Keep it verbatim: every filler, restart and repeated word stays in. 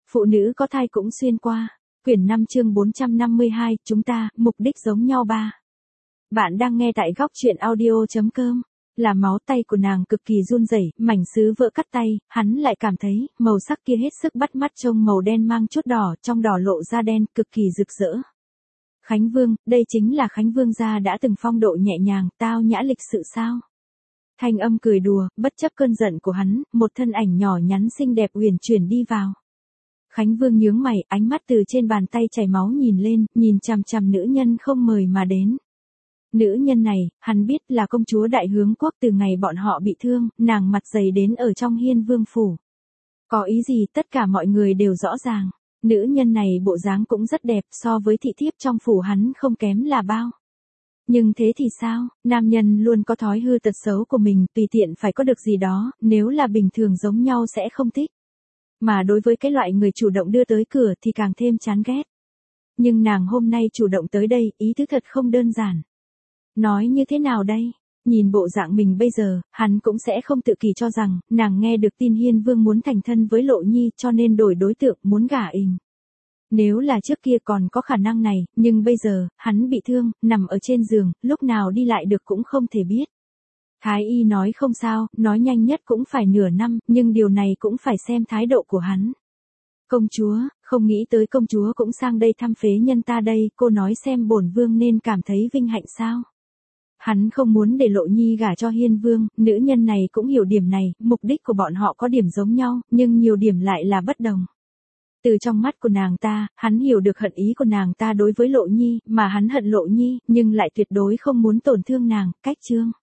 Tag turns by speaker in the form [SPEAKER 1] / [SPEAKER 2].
[SPEAKER 1] Phụ nữ có thai cũng xuyên qua. Quyển năm chương bốn trăm năm mươi hai, chúng ta, mục đích giống nhau ba. Bạn đang nghe tại góc truyện audio chấm com. Là máu tay của nàng cực kỳ run rẩy, mảnh sứ vỡ cắt tay, hắn lại cảm thấy, màu sắc kia hết sức bắt mắt, trông màu đen mang chút đỏ, trong đỏ lộ ra đen, cực kỳ rực rỡ. Khánh Vương, đây chính là Khánh Vương gia đã từng phong độ nhẹ nhàng, tao nhã lịch sự sao? Thanh âm cười đùa, bất chấp cơn giận của hắn, một thân ảnh nhỏ nhắn xinh đẹp uyển chuyển đi vào. Khánh Vương nhướng mày, ánh mắt từ trên bàn tay chảy máu nhìn lên, nhìn chằm chằm nữ nhân không mời mà đến. Nữ nhân này, hắn biết là công chúa Đại Hướng Quốc, từ ngày bọn họ bị thương, nàng mặt dày đến ở trong Hiên Vương phủ. Có ý gì tất cả mọi người đều rõ ràng. Nữ nhân này bộ dáng cũng rất đẹp, so với thị thiếp trong phủ hắn không kém là bao. Nhưng thế thì sao, nam nhân luôn có thói hư tật xấu của mình, tùy tiện phải có được gì đó, nếu là bình thường giống nhau sẽ không thích. Mà đối với cái loại người chủ động đưa tới cửa thì càng thêm chán ghét. Nhưng nàng hôm nay chủ động tới đây, ý tứ thật không đơn giản. Nói như thế nào đây? Nhìn bộ dạng mình bây giờ, hắn cũng sẽ không tự kỳ cho rằng, nàng nghe được tin Hiên Vương muốn thành thân với Lộ Nhi cho nên đổi đối tượng muốn gả ình. Nếu là trước kia còn có khả năng này, nhưng bây giờ, hắn bị thương, nằm ở trên giường, lúc nào đi lại được cũng không thể biết. Thái y nói không sao, nói nhanh nhất cũng phải nửa năm, nhưng điều này cũng phải xem thái độ của hắn. Công chúa, không nghĩ tới công chúa cũng sang đây thăm phế nhân ta đây, cô nói xem bổn vương nên cảm thấy vinh hạnh sao? Hắn không muốn để Lộ Nhi gả cho Hiên Vương, nữ nhân này cũng hiểu điểm này, mục đích của bọn họ có điểm giống nhau, nhưng nhiều điểm lại là bất đồng. Từ trong mắt của nàng ta, hắn hiểu được hận ý của nàng ta đối với Lộ Nhi, mà hắn hận Lộ Nhi, nhưng lại tuyệt đối không muốn tổn thương nàng, cách chương.